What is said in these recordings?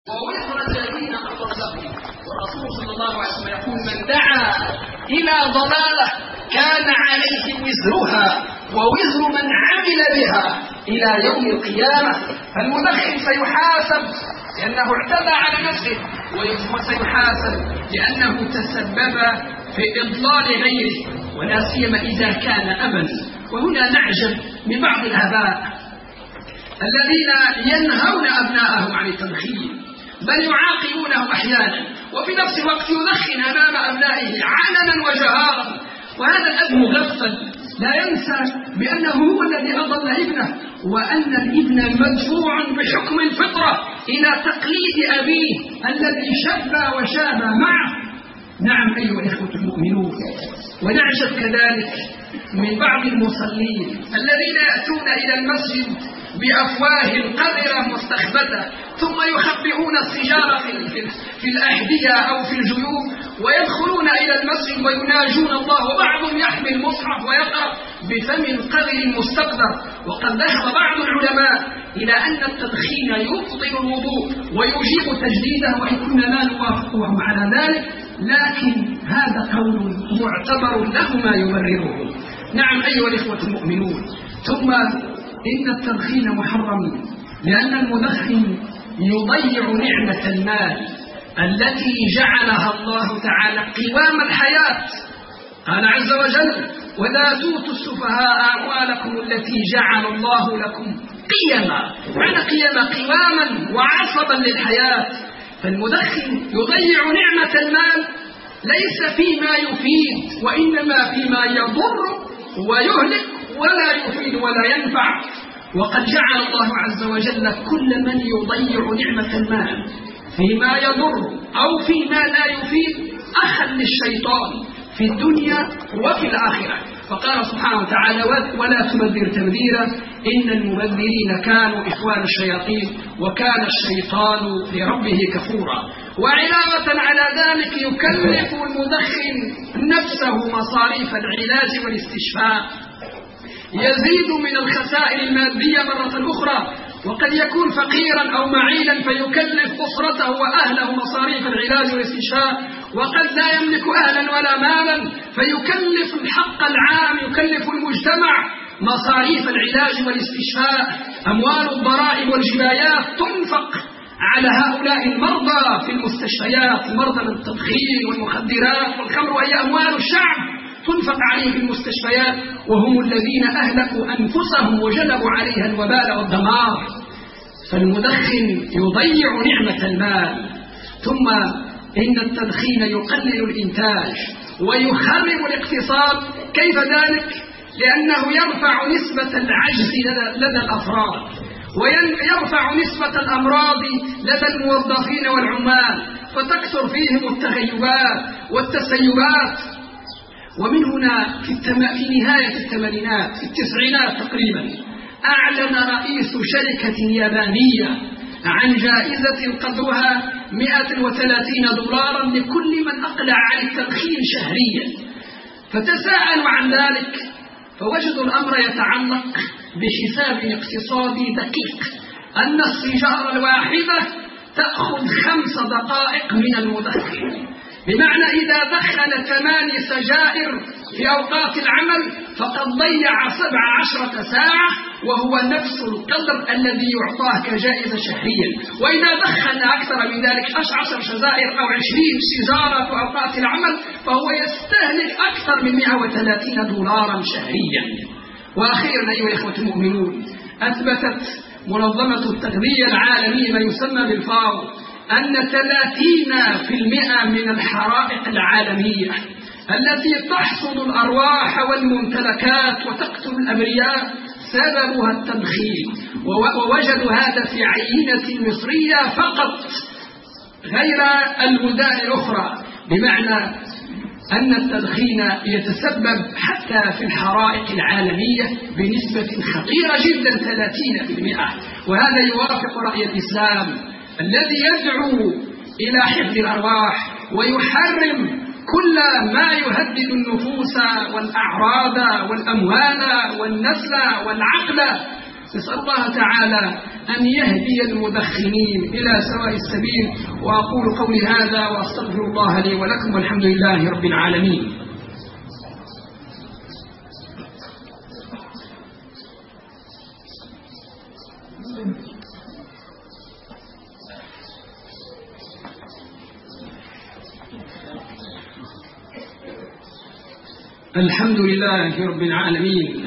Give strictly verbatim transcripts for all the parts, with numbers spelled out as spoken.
ووزر الذين أضلوا. والرسول صلى الله عليه وسلم يقول: من دعا إلى ضلالة كان عليه وزرها ووزر من عمل بها إلى يوم القيامة. فالمدخن سيحاسب لأنه اعتدى على نفسه، وسيحاسب لأنه تسبب في إضلال غيره، ولا سيما إذا كان أبا. وهنا نعجب من بعض الآباء الذين ينهون أبناءهم عن التدخين، بل يعاقبونهم أحيانا، وفي نفس الوقت يدخن أمام أبنائه علنا وجهارا. وهذا الأب مغفل لا ينسى بأنه هو الذي أضل ابنه، وأن الابن مدفوع بحكم الفطرة إلى تقليد أبيه الذي شب وشاب معه. نعم أيها الإخوة المؤمنون. ونعجب كذلك من بعض المصلين الذين يأتون إلى المسجد بأفواه قذرة مستخبثة، ثم يخبئون السجارة في, في الأحذية أو في الجيوب، ويدخلون إلى المسجد ويناجون الله، وبعضهم يحمل مصحف ويقرأ بفم قذر مستقذر. وقد ذهب بعض العلماء إلى أن التدخين يبطل الوضوء ويجيب تجديده، وإن كنا لا نوافقهم على ذلك، لكن هذا قول معتبر له ما يبرره. نعم أيها الإخوة المؤمنون. ثم إن التدخين محرم لأن المدخن يضيع نعمة المال التي جعلها الله تعالى قوام الحياة. قال عز وجل: ولا تؤتوا السفهاء أموالكم التي جعل الله لكم قيما. معنى قيما قواما وعصبا للحياة. فالمدخن يضيع نعمة المال ليس فيما يفيد، وإنما فيما يضر ويهلك ولا يفيد ولا ينفع. وقد جعل الله عز وجل كل من يضيع نعمة المال فيما يضر أو فيما لا يفيد أخا للشيطان في الدنيا وفي الآخرة. فقال سبحانه وتعالى: ولا تبذر تبذيرا إن المبذرين كانوا إخوان الشياطين وكان الشيطان لربه كفورا. وعلاوة على ذلك يكلف المدخن نفسه مصاريف العلاج والاستشفاء، يزيد من الخسائر المادية مرة أخرى، وقد يكون فقيرا أو معيلا فيكلف أسرته وأهله مصاريف العلاج والاستشفاء، وقد لا يملك أهلا ولا مالا فيكلف الحق العام، يكلف المجتمع مصاريف العلاج والاستشفاء. أموال الضرائب والجبايات تنفق على هؤلاء المرضى في المستشفيات، مرضى من التدخين والمخدرات والخمر، وهي أموال الشعب تنفق عليه في المستشفيات، وهم الذين أهلكوا أنفسهم وجلبوا عليها الوبال والدمار. فالمدخن يضيع نعمة المال. ثم إن التدخين يقلل الإنتاج ويخرب الاقتصاد. كيف ذلك؟ لأنه يرفع نسبة العجز لدى الأفراد، ويرفع نسبة الأمراض لدى الموظفين والعمال، فتكثر فيهم التغيبات والتسيبات. ومن هنا في, التم... في نهاية الثمانينات في التسعينات تقريبا أعلن رئيس شركة يابانية عن جائزة قدرها مئة وثلاثين دولارا لكل من أقلع عن التدخين شهريا. فتساءلوا عن ذلك فوجدوا الأمر يتعلق بحساب اقتصادي دقيق، أن السيجارة الواحدة تأخذ خمس دقائق من المدخن، بمعنى إذا دخل ثمان سجائر في أوقات العمل فقد ضيع سبع عشرة ساعة، وهو نفس القدر الذي يعطاه كجائزة شهريا. وإذا دخل أكثر من ذلك عشر سجائر أو عشرين سيجارة في أوقات العمل فهو يستهلك أكثر من مئة وثلاثين دولارا شهريا. وأخيرا أيها الإخوة المؤمنون، أثبتت منظمة التغذية العالمية ما يسمى بالفاو أن ثلاثين بالمئة من الحرائق العالمية التي تحصد الأرواح والممتلكات وتقتل الأبرياء سببها التدخين. ووجدوا هذا في عينة مصرية فقط غير البلدان الأخرى، بمعنى أن التدخين يتسبب حتى في الحرائق العالمية بنسبة خطيرة جدا ثلاثين بالمئة. وهذا يوافق رأي الإسلام الذي يدعو إلى حفظ الأرواح ويحرم كل ما يهدد النفوس والأعراض والأموال والنسل والعقل. نسأل الله تعالى أن يهدي المدخنين إلى سواء السبيل. وأقول قولي هذا وأستغفر الله لي ولكم والحمد لله رب العالمين. الحمد لله رب العالمين،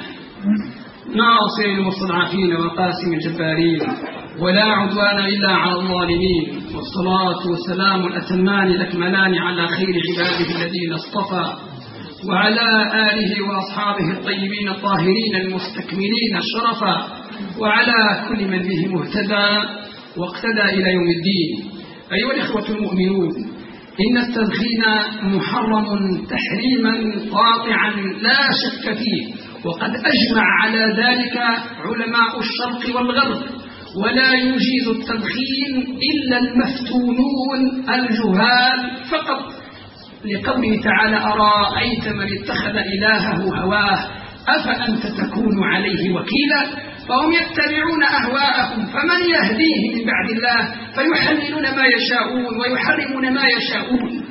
ناصر المستضعفين وقاسم الجبارين، ولا عدوان إلا على الظالمين، والصلاة والسلام الأتمان الأكملان على خير عباده الذين اصطفى، وعلى آله وأصحابه الطيبين الطاهرين المستكملين الشرفا، وعلى كل من به مهتدى واقتدى إلى يوم الدين. أيها الإخوة المؤمنون، إن التدخين محرم تحريما قاطعا لا شك فيه، وقد أجمع على ذلك علماء الشرق والغرب، ولا يجيز التدخين إلا المفتونون الجهال فقط، لقوله تعالى: أرأيت من اتخذ إلهه هواه أفأنت تكون عليه وكيلا. فهم يتبعون أهواءهم، فمن يهديه من بعد الله، فيحللون ما يشاءون ويحرمون ما يشاءون.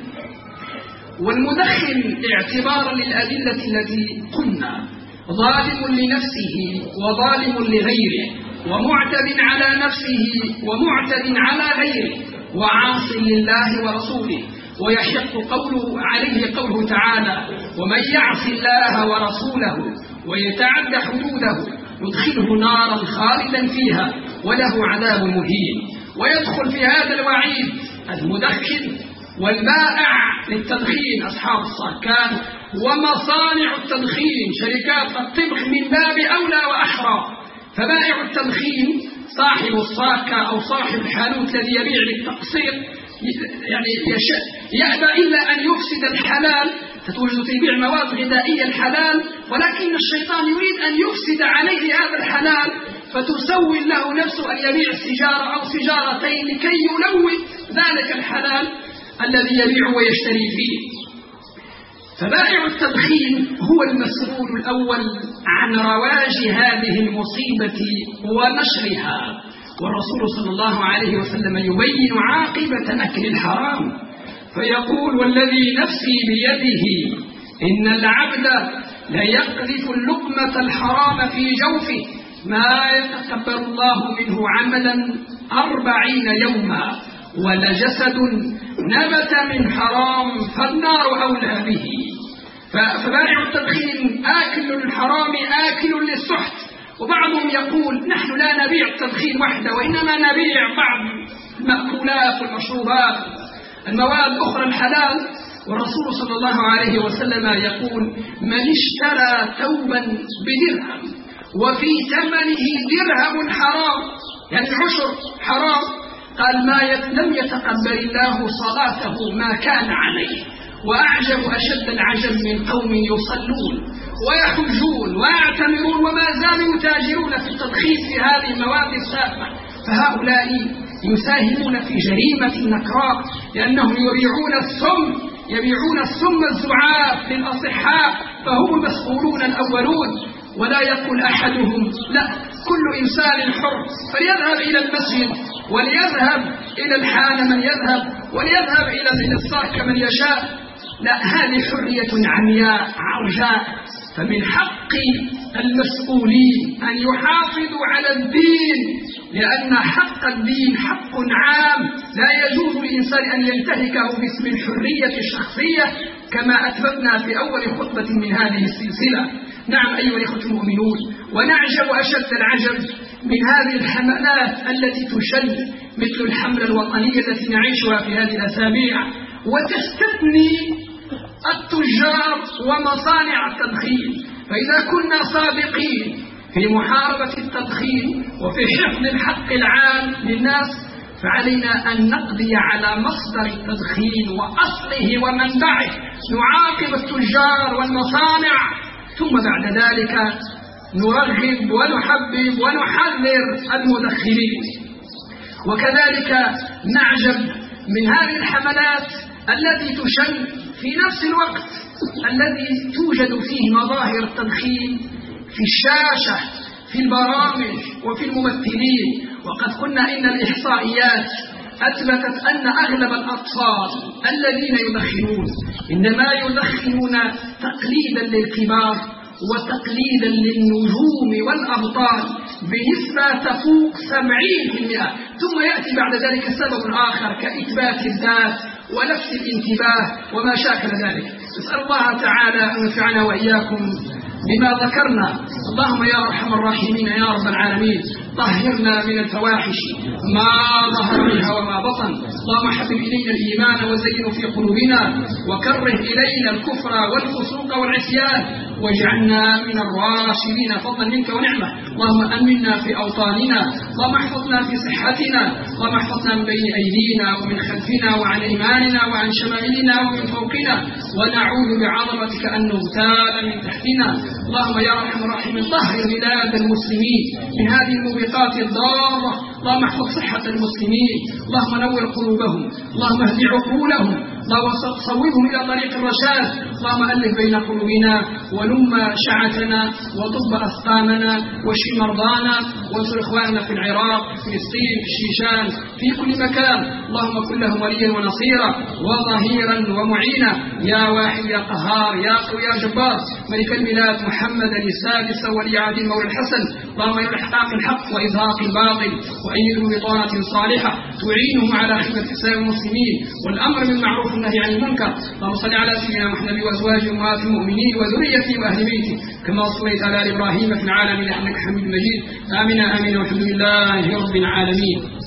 والمدخن اعتبارا للأدلة التي قلنا ظالم لنفسه وظالم لغيره، ومعتد على نفسه ومعتد على غيره، وعاص لله ورسوله، ويحق قوله عليه قوله تعالى: ومن يعص الله ورسوله ويتعد حدوده يدخله نارا خالدا فيها وله عذاب مهين. ويدخل في هذا الوعيد المدخن والبائع للتدخين أصحاب الصاكان ومصانع التدخين شركات الطبخ من باب أولى وأحرى. فبائع التدخين صاحب الصاكة أو صاحب الحانوت الذي يبيع للتقسيط يعني يأبى إلا أن يفسد الحلال، فتوجد تبيع مواد غذائية الحلال، ولكن الشيطان يريد أن يفسد عليه هذا الحلال، فتسول له نفسه أن يبيع سيجارة أو سيجارتين لكي يلوث ذلك الحلال الذي يبيع ويشتري فيه. فبائع التدخين هو المسؤول الأول عن رواج هذه المصيبة ونشرها، والرسول صلى الله عليه وسلم يبين عاقبة أكل الحرام، فيقول: والذي نفسي بيده إن العبد ليقذف اللقمة الحرام في جوفه ما يتقبل الله منه عملا أربعين يوما، ولجسد نبت من حرام فالنار أولى به. فبائع التدخين آكل للحرام آكل للسحت. وبعضهم يقول: نحن لا نبيع التدخين وحده، وإنما نبيع بعض المأكولات والمشروبات المواد الأخرى الحلال. والرسول صلى الله عليه وسلم يقول: من اشترى ثوبا بدرهم وفي ثمنه درهم حرام، يعني عشر حرام، قال: ما لم يتقبل الله صلاته ما كان عليه. وأعجب أشد العجب من قوم يصلون ويحجون ويعتمرون وما زالوا يتاجرون في التدخين في هذه المواد السامة، فهؤلاء يساهمون في جريمة نكراء، لأنهم يبيعون السم يبيعون السم الزعاف للأصحاء، فهم المسؤولون الأولون. ولا يقول أحدهم: لا، كل إنسان حر، فليذهب إلى المسجد وليذهب إلى الحانة من يذهب وليذهب إلى الصاك من يشاء. لا، هذه حرية عمياء عرجاء. فمن حق المسؤولين أن يحافظوا على الدين، لأن حق الدين حق عام لا يجوز للإنسان أن ينتهكه باسم الحرية الشخصية، كما أثبتنا في أول خطبة من هذه السلسلة. نعم أيها الإخوة المؤمنون، ونعجب أشد العجب من هذه الحملات التي تشن مثل الحملة الوطنية التي نعيشها في هذه الأسابيع، وتستثني التجار ومصانع التدخين. فإذا كنا صادقين في محاربة التدخين وفي حفظ الحق العام للناس، فعلينا أن نقضي على مصدر التدخين وأصله ومنبعه، نعاقب التجار والمصانع، ثم بعد ذلك نرغب ونحبب ونحذر المدخنين. وكذلك نعجب من هذه الحملات التي تشن في نفس الوقت الذي توجد فيه مظاهر التدخين في الشاشة، في البرامج وفي الممثلين. وقد قلنا إن الإحصائيات أثبتت أن أغلب الأطفال الذين يدخنون إنما يدخنون تقليدا للكبار وتقليدا للنجوم والأبطال بنسبة تفوق سبعين بالمئة، ثم يأتي بعد ذلك سبب آخر كإثبات الذات ونفس الانتباه وما شاكل ذلك. نسأل الله تعالى أن ينفعنا وإياكم بما ذكرنا. اللهم يا أرحم الراحمين يا رب العالمين طهرنا من الفواحش ما ظهر منها وما بطن. اللهم حبب إلينا الإيمان وزينه في قلوبنا وكره إلينا الكفر والفسوق والعصيان واجعلنا من الراشدين فضلا منك ونعمة. اللهم أمنا في أوطاننا، اللهم احفظنا في صحتنا، اللهم احفظنا من بين أيدينا ومن خلفنا وعن إيماننا وعن شمائلنا ومن فوقنا، ونعوذ بعظمتك أن نغتال من تحتنا. اللهم يا أرحم الراحمين طهر بلاد المسلمين من هذه الموبقات الضارة. اللهم احفظ صحة المسلمين، اللهم نور قلوبهم، اللهم اهد عقولهم، اللهم صوبهم إلى طريق الرشاد. اللهم ألف بين قلوبنا ونم شعثنا وطب أسقامنا واشف مرضانا وانصر إخواننا في العراق في فلسطين في الشيشان في كل مكان. اللهم كن لهم وليا ونصيرا وظهيرا ومعينا يا واحد يا قهار يا قوي يا جبار. ملك البلاد محمدا السادس ولي عهد المولى الحسن، اللهم يا إحقاق الحق وإزهاق الباطل وأيده بطانة صالحة تعينهم على خدمة إسلام المسلمين والأمر بالمعروف والنهي عن المنكر. اللهم صل على سيدنا محمد وأزواجه أمهات المؤمنين وذريته وأهل بيته كما صليت على إبراهيم في العالمين إنك حميد مجيد. آمين آمين والحمد لله رب العالمين.